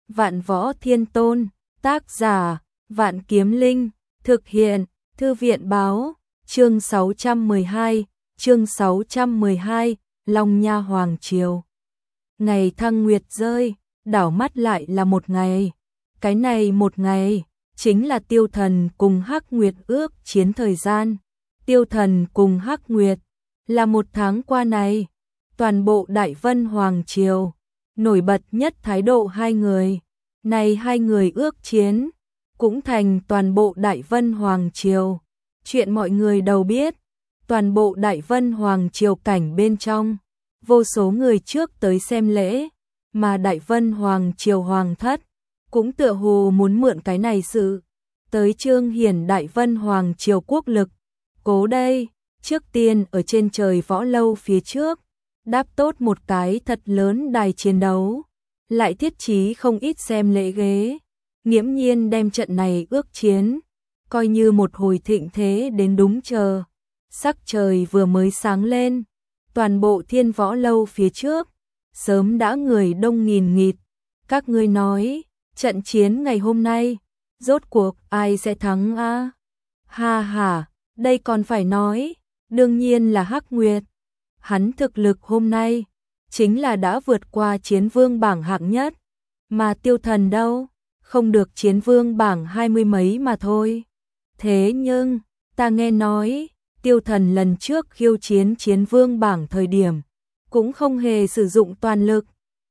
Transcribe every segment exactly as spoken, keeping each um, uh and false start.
Vạn Võ Thiên Tôn, tác giả, Vạn Kiếm Linh, thực hiện, Thư viện báo, chương sáu trăm mười hai, chương sáu trăm mười hai, Long Nha Hoàng Triều. Ngày thăng nguyệt rơi, đảo mắt lại là một ngày. Cái này một ngày, chính là Tiêu Thần cùng Hắc Nguyệt ước chiến thời gian. Tiêu Thần cùng Hắc Nguyệt, là một tháng qua này, toàn bộ Đại Vân Hoàng Triều, nổi bật nhất thái độ hai người. Này hai người ước chiến, cũng thành toàn bộ Đại Vân Hoàng Triều. Chuyện mọi người đều biết, toàn bộ Đại Vân Hoàng Triều cảnh bên trong, vô số người trước tới xem lễ, mà Đại Vân Hoàng Triều Hoàng thất, cũng tựa hồ muốn mượn cái này sự, tới trương hiển Đại Vân Hoàng Triều quốc lực. Cố đây, trước tiên ở trên trời võ lâu phía trước, đáp tốt một cái thật lớn đài chiến đấu, lại thiết trí không ít xem lễ ghế, nghiễm nhiên đem trận này ước chiến, coi như một hồi thịnh thế đến đúng chờ. Sắc trời vừa mới sáng lên, toàn bộ thiên võ lâu phía trước, sớm đã người đông nghìn nghịt. Các ngươi nói, trận chiến ngày hôm nay, rốt cuộc ai sẽ thắng a? À? Ha ha, đây còn phải nói, đương nhiên là Hắc Nguyệt. Hắn thực lực hôm nay, chính là đã vượt qua chiến vương bảng hạng nhất, mà Tiêu Thần đâu, không được chiến vương bảng hai mươi mấy mà thôi. Thế nhưng, ta nghe nói, Tiêu Thần lần trước khiêu chiến chiến vương bảng thời điểm, cũng không hề sử dụng toàn lực.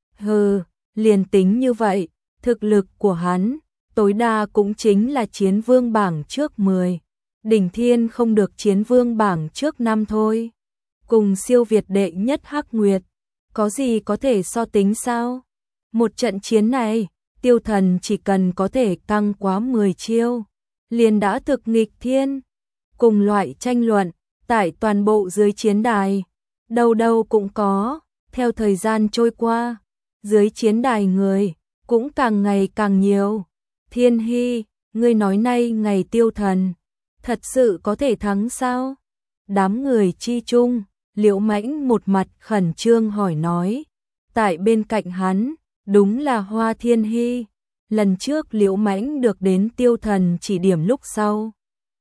Hừ, liền tính như vậy, thực lực của hắn, tối đa cũng chính là chiến vương bảng trước mười. Đỉnh thiên không được chiến vương bảng trước năm thôi. Cùng siêu việt đệ nhất Hắc Nguyệt, có gì có thể so tính sao? Một trận chiến này, Tiêu Thần chỉ cần có thể căng quá mười chiêu, liền đã thực nghịch thiên. Cùng loại tranh luận, tại toàn bộ dưới chiến đài, đâu đâu cũng có. Theo thời gian trôi qua, dưới chiến đài người cũng càng ngày càng nhiều. Thiên Hy, ngươi nói nay ngày Tiêu Thần thật sự có thể thắng sao? Đám người chi chung, Liễu Mãnh một mặt khẩn trương hỏi nói. Tại bên cạnh hắn, đúng là Hoa Thiên Hy. Lần trước Liễu Mãnh được đến Tiêu Thần chỉ điểm lúc sau,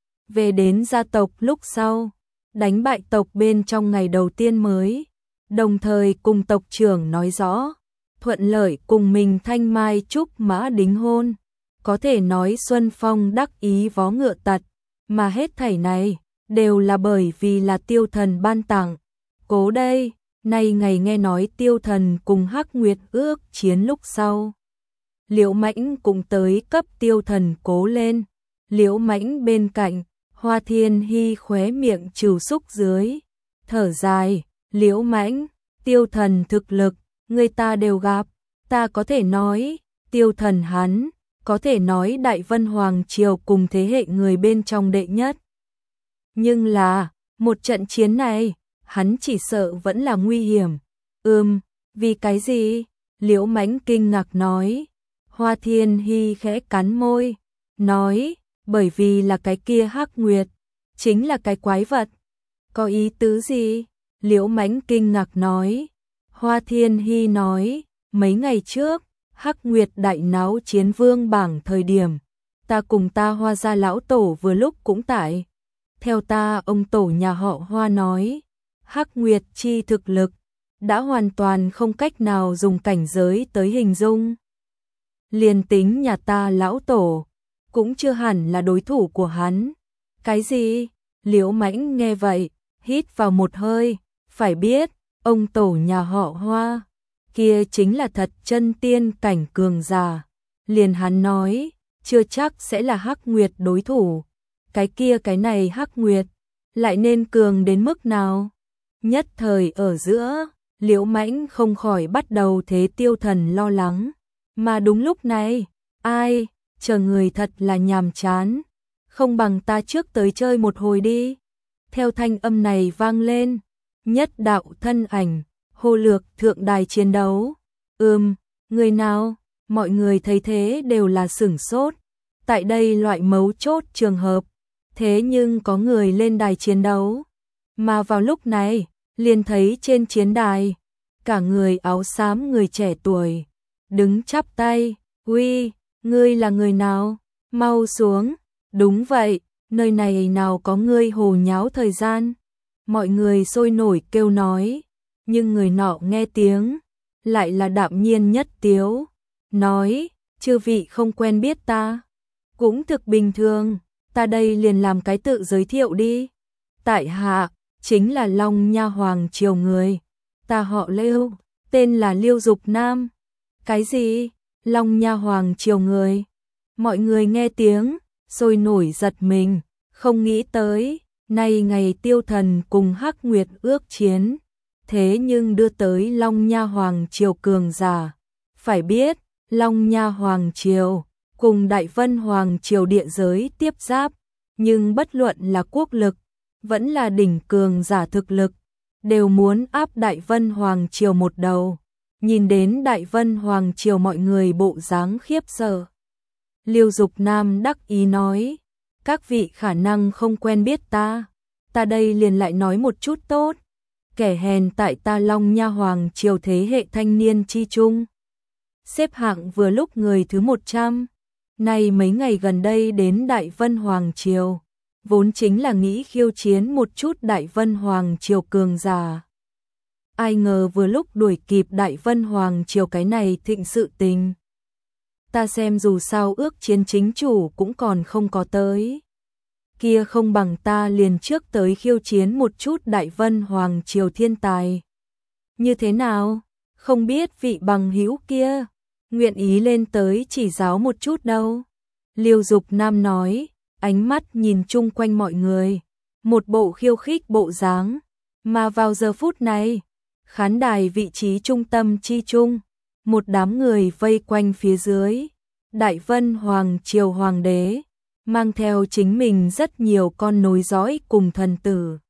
về đến gia tộc lúc sau, đánh bại tộc bên trong ngày đầu tiên mới, đồng thời cùng tộc trưởng nói rõ, thuận lợi cùng mình Thanh Mai Trúc Mã đính hôn. Có thể nói Xuân Phong đắc ý vó ngựa tật, mà hết thảy này đều là bởi vì là Tiêu Thần ban tặng. Cố đây, nay ngày nghe nói Tiêu Thần cùng Hắc Nguyệt ước chiến lúc sau, Liễu Mãnh cũng tới cấp Tiêu Thần cố lên. Liễu Mãnh bên cạnh, Hoa Thiên Hy khóe miệng trừ xúc dưới, thở dài. Liễu Mãnh, Tiêu Thần thực lực, người ta đều gặp. Ta có thể nói, Tiêu Thần hắn, có thể nói Đại Vân Hoàng Triều cùng thế hệ người bên trong đệ nhất. Nhưng là, một trận chiến này, hắn chỉ sợ vẫn là nguy hiểm. Ừm, vì cái gì? Liễu Mãnh kinh ngạc nói. Hoa Thiên Hy khẽ cắn môi, nói, bởi vì là cái kia Hắc Nguyệt, chính là cái quái vật. Có ý tứ gì? Liễu Mãnh kinh ngạc nói. Hoa Thiên Hy nói, mấy ngày trước, Hắc Nguyệt đại náo chiến vương bảng thời điểm, ta cùng ta Hoa gia lão tổ vừa lúc cũng tại. Theo ta ông tổ nhà họ Hoa nói, Hắc Nguyệt chi thực lực, đã hoàn toàn không cách nào dùng cảnh giới tới hình dung. Liền tính nhà ta lão tổ, cũng chưa hẳn là đối thủ của hắn. Cái gì? Liễu Mãnh nghe vậy, hít vào một hơi, phải biết, ông tổ nhà họ Hoa, kia chính là thật chân tiên cảnh cường giả. Liền hắn nói, chưa chắc sẽ là Hắc Nguyệt đối thủ. Cái kia cái này Hắc Nguyệt, lại nên cường đến mức nào? Nhất thời ở giữa, Liễu Mãnh không khỏi bắt đầu thế Tiêu Thần lo lắng. Mà đúng lúc này, ai, chờ người thật là nhàm chán, không bằng ta trước tới chơi một hồi đi. Theo thanh âm này vang lên, nhất đạo thân ảnh, hô lược thượng đài chiến đấu. Ừm, người nào? Mọi người thấy thế đều là sửng sốt. Tại đây loại mấu chốt trường hợp, thế nhưng có người lên đài chiến đấu. Mà vào lúc này, liền thấy trên chiến đài, cả người áo xám người trẻ tuổi, đứng chắp tay, Uy, ngươi là người nào? Mau xuống. Đúng vậy, nơi này nào có ngươi hồ nháo thời gian. Mọi người sôi nổi kêu nói, nhưng người nọ nghe tiếng, lại là đạm nhiên nhất tiếu. Nói, chư vị không quen biết ta. Cũng thực bình thường, ta đây liền làm cái tự giới thiệu đi. Tại hạ, chính là Long Nha Hoàng triều người. Ta họ Lưu, tên là Liêu Dục Nam. Cái gì? Long Nha Hoàng triều người? Mọi người nghe tiếng, sôi nổi giật mình, không nghĩ tới, nay ngày Tiêu Thần cùng Hắc Nguyệt ước chiến, thế nhưng đưa tới Long Nha Hoàng triều cường giả. Phải biết, Long Nha Hoàng triều cùng Đại Vân Hoàng triều địa giới tiếp giáp, nhưng bất luận là quốc lực, vẫn là đỉnh cường giả thực lực, đều muốn áp Đại Vân Hoàng triều một đầu. Nhìn đến Đại Vân Hoàng triều mọi người bộ dáng khiếp sợ. Liêu Dục Nam đắc ý nói, các vị khả năng không quen biết ta, ta đây liền lại nói một chút tốt. Kẻ hèn tại ta Long Nha Hoàng triều thế hệ thanh niên chi trung, xếp hạng vừa lúc người thứ một trăm. Này mấy ngày gần đây đến Đại Vân Hoàng triều, vốn chính là nghĩ khiêu chiến một chút Đại Vân Hoàng triều cường giả. Ai ngờ vừa lúc đuổi kịp Đại Vân Hoàng triều cái này thịnh sự tình. Ta xem dù sao ước chiến chính chủ cũng còn không có tới. Kia không bằng ta liền trước tới khiêu chiến một chút Đại Vân Hoàng triều thiên tài. Như thế nào? Không biết vị bằng hữu kia nguyện ý lên tới chỉ giáo một chút đâu. Liêu Dục Nam nói, ánh mắt nhìn chung quanh mọi người, một bộ khiêu khích bộ dáng. Mà vào giờ phút này, khán đài vị trí trung tâm chi trung, một đám người vây quanh phía dưới. Đại Vân Hoàng triều hoàng đế, mang theo chính mình rất nhiều con nối dõi cùng thần tử.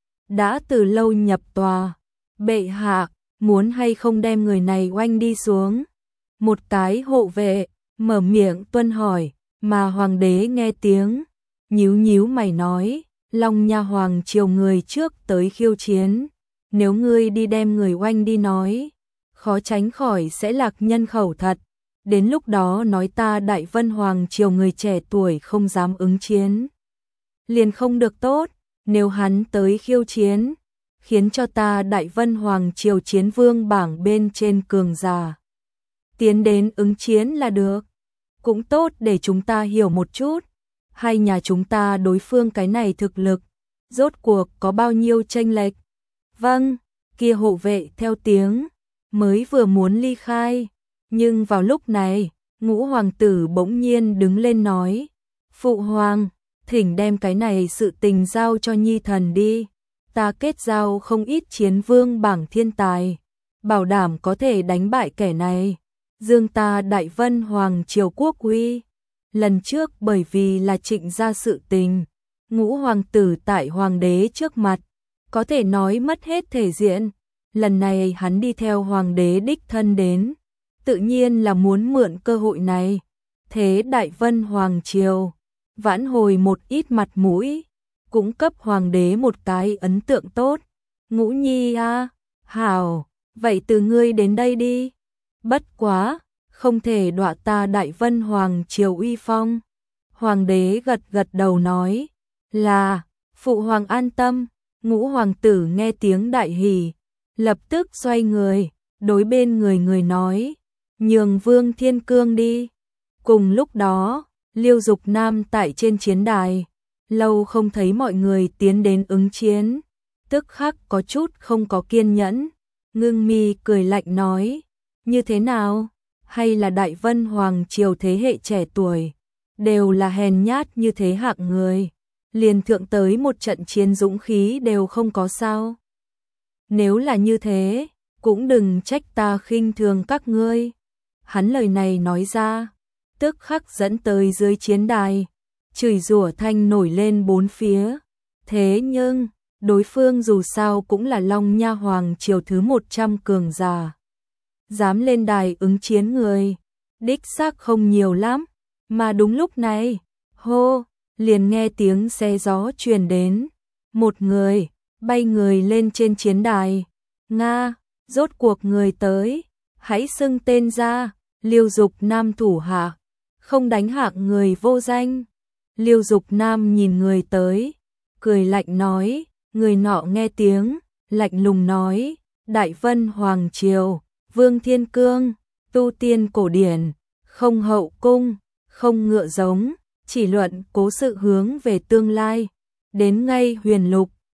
Đã từ lâu nhập tòa, bệ hạ, muốn hay không đem người này oanh đi xuống. Một cái hộ vệ, mở miệng tuân hỏi, mà hoàng đế nghe tiếng, nhíu nhíu mày nói, Long Nha Hoàng triều người trước tới khiêu chiến. Nếu ngươi đi đem người oanh đi nói, khó tránh khỏi sẽ lạc nhân khẩu thật. Đến lúc đó nói ta Đại Vân Hoàng triều người trẻ tuổi không dám ứng chiến, liền không được tốt. Nếu hắn tới khiêu chiến, khiến cho ta Đại Vân Hoàng triều chiến vương bảng bên trên cường giả tiến đến ứng chiến là được. Cũng tốt để chúng ta hiểu một chút, hai nhà chúng ta đối phương cái này thực lực, rốt cuộc có bao nhiêu chênh lệch. Vâng, kia hộ vệ theo tiếng, mới vừa muốn ly khai. Nhưng vào lúc này, Ngũ hoàng tử bỗng nhiên đứng lên nói, Phụ hoàng, thỉnh đem cái này sự tình giao cho nhi thần đi. Ta kết giao không ít chiến vương bảng thiên tài, bảo đảm có thể đánh bại kẻ này, dương ta Đại Vân Hoàng triều quốc uy. Lần trước bởi vì là Trịnh gia sự tình, Ngũ hoàng tử tại hoàng đế trước mặt, có thể nói mất hết thể diện. Lần này hắn đi theo hoàng đế đích thân đến, tự nhiên là muốn mượn cơ hội này, thế Đại Vân Hoàng triều vãn hồi một ít mặt mũi, cũng cấp hoàng đế một cái ấn tượng tốt. Ngũ nhi a, à, hảo, vậy từ ngươi đến đây đi. Bất quá, không thể đọa ta Đại Vân Hoàng triều uy phong. Hoàng đế gật gật đầu nói, là, phụ hoàng an tâm. Ngũ hoàng tử nghe tiếng đại hỉ, lập tức xoay người, đối bên người người nói, nhường Vương Thiên Cương đi. Cùng lúc đó, Liêu Dục Nam tại trên chiến đài, lâu không thấy mọi người tiến đến ứng chiến, tức khắc có chút không có kiên nhẫn, ngưng mi cười lạnh nói, như thế nào, hay là Đại Vân Hoàng triều thế hệ trẻ tuổi, đều là hèn nhát như thế hạng người, liền thượng tới một trận chiến dũng khí đều không có sao. Nếu là như thế, cũng đừng trách ta khinh thường các ngươi. Hắn lời này nói ra, tức khắc dẫn tới dưới chiến đài, chửi rủa thanh nổi lên bốn phía. Thế nhưng, đối phương dù sao cũng là Long Nha Hoàng triều thứ một trăm cường giả. Dám lên đài ứng chiến người, đích xác không nhiều lắm. Mà đúng lúc này, hô, liền nghe tiếng xe gió truyền đến. Một người, bay người lên trên chiến đài. Nga, rốt cuộc người tới, hãy xưng tên ra. Liêu Dục Nam thủ hạ, không đánh hạng người vô danh. Liêu Dục Nam nhìn người tới, cười lạnh nói, người nọ nghe tiếng, lạnh lùng nói, Đại Vân Hoàng Triều, Vương Thiên Cương, tu tiên cổ điển, không hậu cung, không ngựa giống, chỉ luận cố sự hướng về tương lai, đến ngay huyền lục,